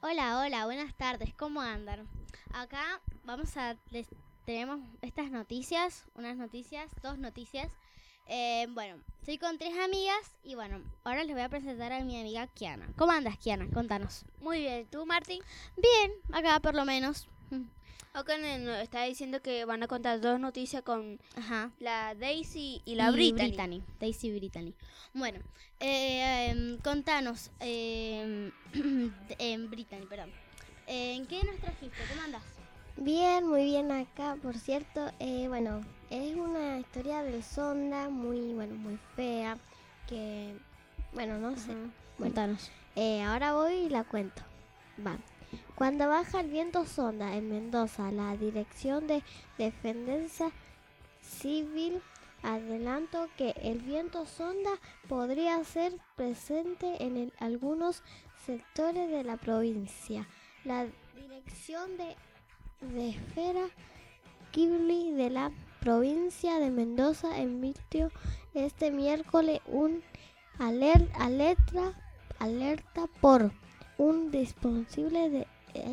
Hola, hola, buenas tardes, ¿cómo andan? Acá tenemos estas noticias, dos noticias. Bueno, estoy con 3 amigas y bueno, ahora les voy a presentar a mi amiga Kiana. ¿Cómo andas, Kiana? Contanos. Muy bien, ¿tú, Martín? Bien, acá por lo menos. Acá nos está diciendo que van a contar dos noticias con Ajá. la Daisy y la Brittany. Daisy Brittany. Bueno, contanos, Brittany, perdón. ¿En qué nos trajiste? ¿Cómo andás? Bien, muy bien acá, por cierto. Bueno, es una historia del Sonda muy fea, que, no sé. Bueno, Contanos. ahora voy y la cuento. Va. Cuando baja el viento Sonda en Mendoza, la Dirección de Defensa Civil adelantó que el viento Sonda podría ser presente en algunos sectores de la provincia. La Dirección de Esfera Civil de la provincia de Mendoza emitió este miércoles un alerta por un posible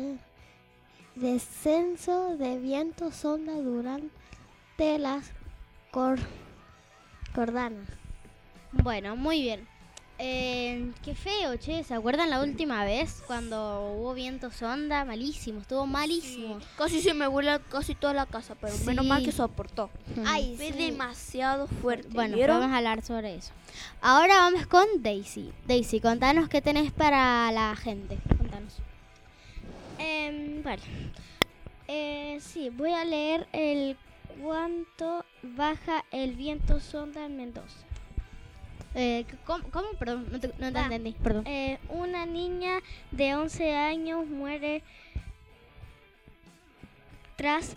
descenso de viento Sonda durante las cordanas. Bueno, muy bien. Qué feo, che. ¿Se acuerdan la última vez cuando hubo viento sonda? Malísimo, estuvo malísimo. Sí, casi se me vuela casi toda la casa, pero Sí. menos mal que soportó. Ay, Fue sí. demasiado fuerte. Bueno, ¿vieron? vamos a hablar sobre eso. Ahora vamos con Daisy. Daisy, contanos qué tenés para la gente. Contanos. Sí, voy a leer el cuánto baja el viento sonda en Mendoza. ¿Cómo? Perdón, no te Va. entendí. Perdón. Una niña de 11 años muere tras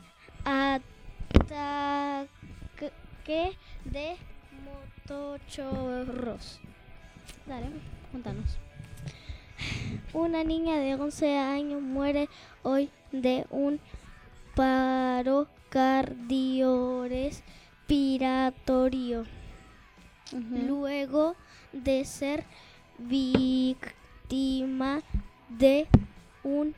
ataque de motochorros. Dale, contanos. Una niña de 11 años muere hoy de un paro cardiorrespiratorio luego de ser víctima de un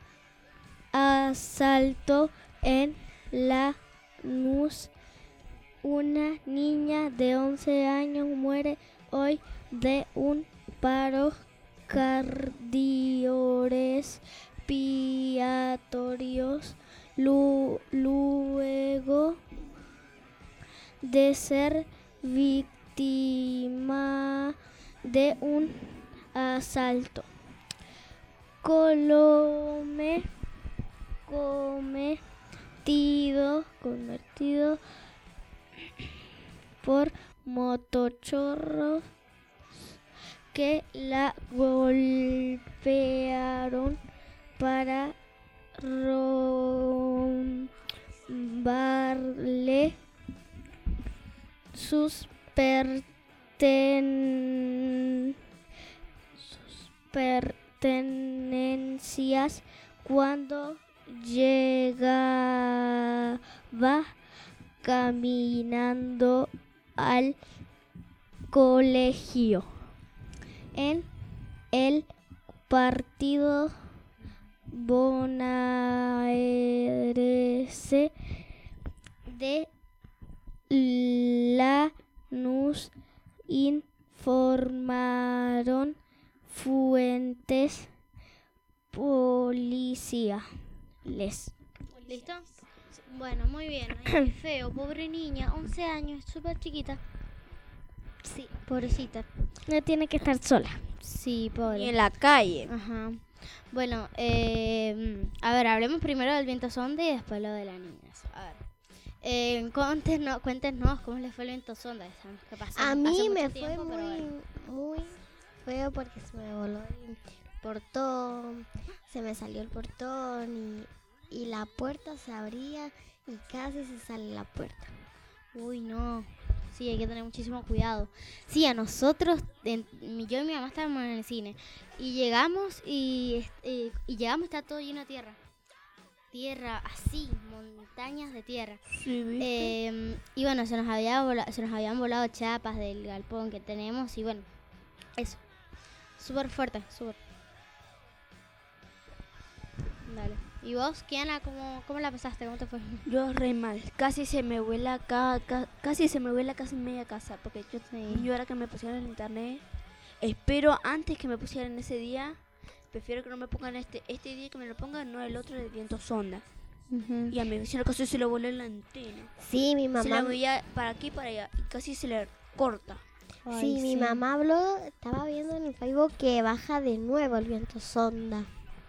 asalto en Lanús. Una niña de 11 años muere hoy de un paro cardiorrespiratorio luego de ser víctima de un asalto. Convertido por motochorros que la golpearon para robarle sus pertenencias cuando llegaba caminando al colegio. En el partido bonaerense de Lanús, informaron fuentes policiales. ¿Listo? Bueno, muy bien. Ay, qué feo, pobre niña, 11 años, súper chiquita. Sí, pobrecita. No tiene que estar sola. Sí, Y pobre. en la calle. Ajá. Bueno, a ver, hablemos primero del viento sonda y después lo de las niñas. A ver. Cuéntenos cómo les fue el viento sonda. ¿Qué pasó? A Hace mí mucho me tiempo, fue pero bueno. muy feo porque se me voló el portón, se me salió el portón y la puerta se abría y casi se sale la puerta. Uy, no. Sí, hay que tener muchísimo cuidado. Sí, a nosotros, yo y mi mamá estábamos en el cine y llegamos y está todo lleno de tierra. Tierra, así, montañas de tierra. Sí, ¿viste? Y bueno, se nos habían volado chapas del galpón que tenemos y bueno, eso. Súper fuerte, súper. Dale. ¿Y vos, Kiana, cómo la pasaste? ¿Cómo te fue? Yo re mal. Casi se me vuela casi media casa. Porque yo ahora que me pusieron en internet, espero antes que me pusieran ese día. Prefiero que no me pongan este día, que me lo pongan, no el otro de viento sonda. Y a mi vecino casi se lo voló en la antena. Sí, mi Se la mamá. veía para aquí y para allá. Y casi se le corta. Sí, mi mamá habló, estaba viendo en el Facebook que baja de nuevo el viento sonda.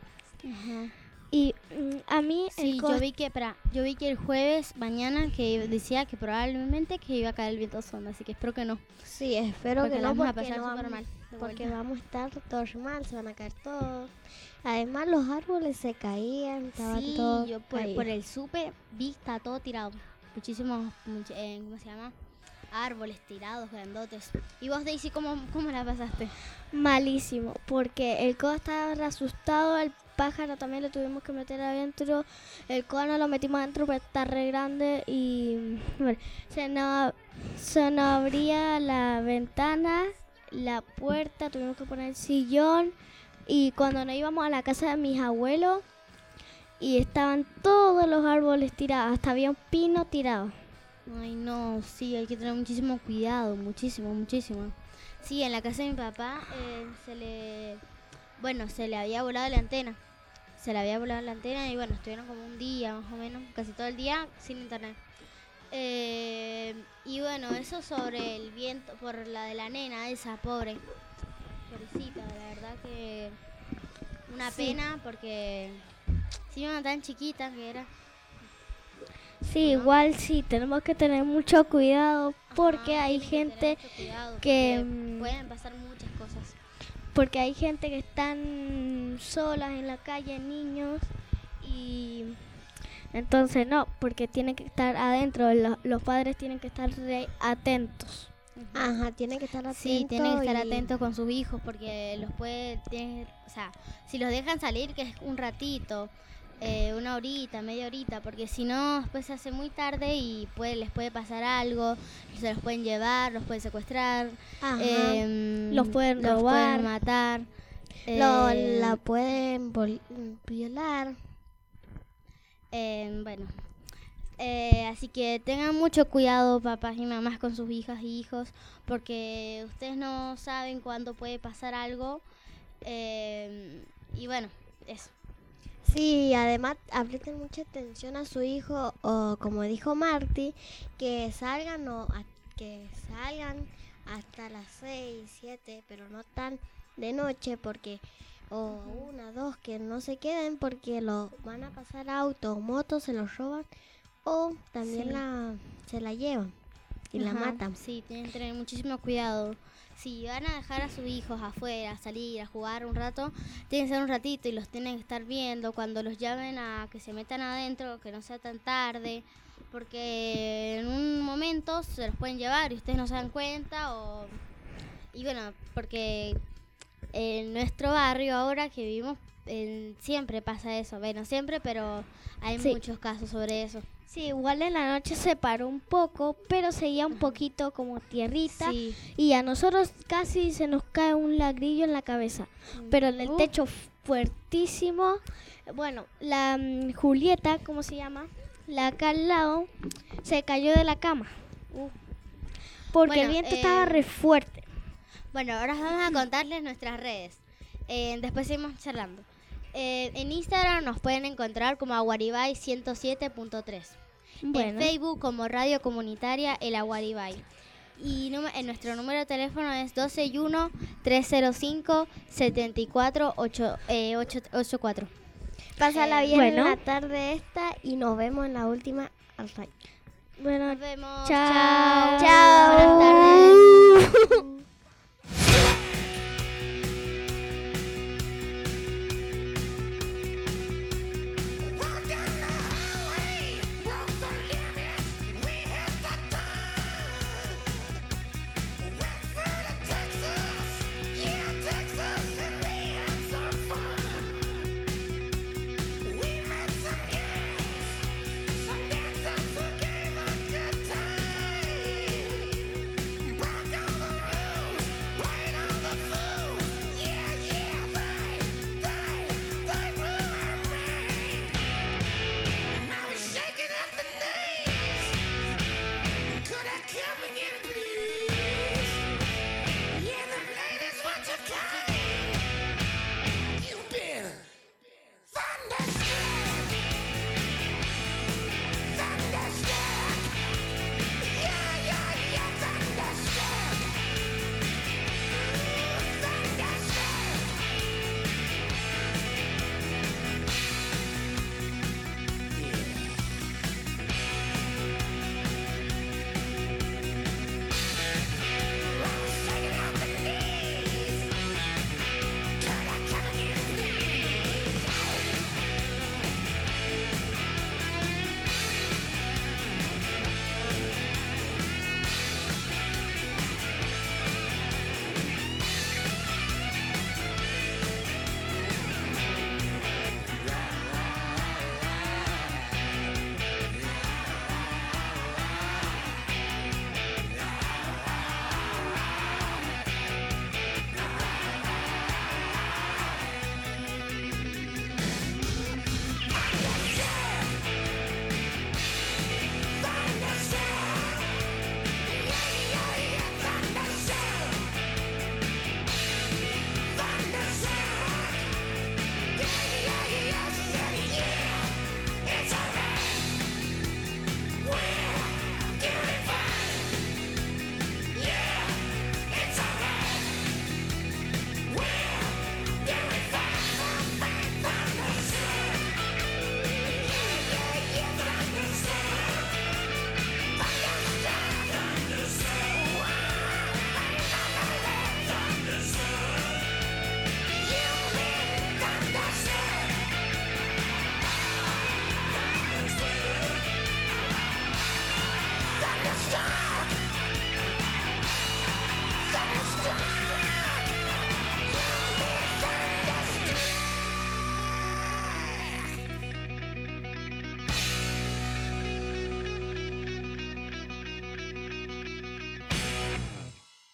Y a mí Sí, yo vi que el jueves mañana que decía que probablemente que iba a caer el viento sonda, así que espero que no. Sí, espero Porque que la no, vamos a porque, pasar no súper vamos, mal. de porque vuelta. vamos a estar todos mal, se van a caer todos. Además, los árboles se caían, estaban Sí, todos yo por caídos. el súper vi está todo tirado. Muchísimos, ¿cómo se llama? Árboles tirados, grandotes. ¿Y vos, Daisy, cómo la pasaste? malísimo, porque el codo estaba re asustado, el pájaro también lo tuvimos que meter adentro, el cono lo metimos adentro pero está re grande y bueno, se nos abría la ventana, la puerta, tuvimos que poner el sillón y cuando nos íbamos a la casa de mis abuelos y estaban todos los árboles tirados, hasta había un pino tirado. Ay, no, sí, hay que tener muchísimo cuidado, muchísimo. Sí, en la casa de mi papá se le había volado la antena. Y bueno, estuvieron como un día más o menos, casi todo el día sin internet. Y bueno, eso sobre el viento, por la de la nena, esa pobrecita, la verdad que una pena porque si una tan chiquita que era. Sí, ¿no? igual sí, tenemos que tener mucho cuidado porque Ajá, hay tienen que gente tener mucho cuidado, que, porque pueden pasar muchas cosas. porque hay gente que están solas en la calle, niños, y entonces no, porque tienen que estar adentro, los padres tienen que estar re atentos. Ajá, tienen que estar atentos. Sí, tienen que estar y- atentos con sus hijos porque o sea, si los dejan salir que es un ratito, una horita, media horita, porque si no después se hace muy tarde y les puede pasar algo, se los pueden llevar, los pueden secuestrar, Ajá, Los pueden los robar. pueden matar. la pueden violar. Bueno, así que tengan mucho cuidado papás y mamás con sus hijas y hijos porque ustedes no saben cuándo puede pasar algo y bueno, eso. Sí, además apresten mucha atención a su hijo o como dijo Marty, que salgan que salgan hasta las 6, 7, pero no tan de noche porque o 1, 2 que no se queden porque lo van a pasar autos o motos, se los roban o también Sí. se la llevan y la Ajá, matan. Sí, tienen que tener muchísimo cuidado. Si van a dejar a sus hijos afuera, a salir, a jugar un rato, tienen que ser un ratito y los tienen que estar viendo. Cuando los llamen a que se metan adentro, que no sea tan tarde, porque en un momento se los pueden llevar y ustedes no se dan cuenta. Y bueno, porque en nuestro barrio ahora que vivimos siempre pasa eso. Bueno, siempre, pero hay Sí. muchos casos sobre eso. Sí, igual en la noche se paró un poco, pero seguía un poquito como tierrita Sí. y a nosotros casi se nos cae un ladrillo en la cabeza, pero en el techo fuertísimo. Bueno, la Julieta, ¿cómo se llama? La acá al lado, se cayó de la cama. Porque Bueno, el viento estaba re fuerte. Bueno, ahora vamos a contarles nuestras redes. Después seguimos charlando. En Instagram nos pueden encontrar como Aguaribay 107.3. Bueno, En Facebook como Radio Comunitaria El Aguaribay. Y nuestro número de teléfono es 121-305-7484. Pásala bien bueno. en la tarde esta y nos vemos en la última al rayo. bueno, Nos vemos. chao. Chao. Buenas tardes.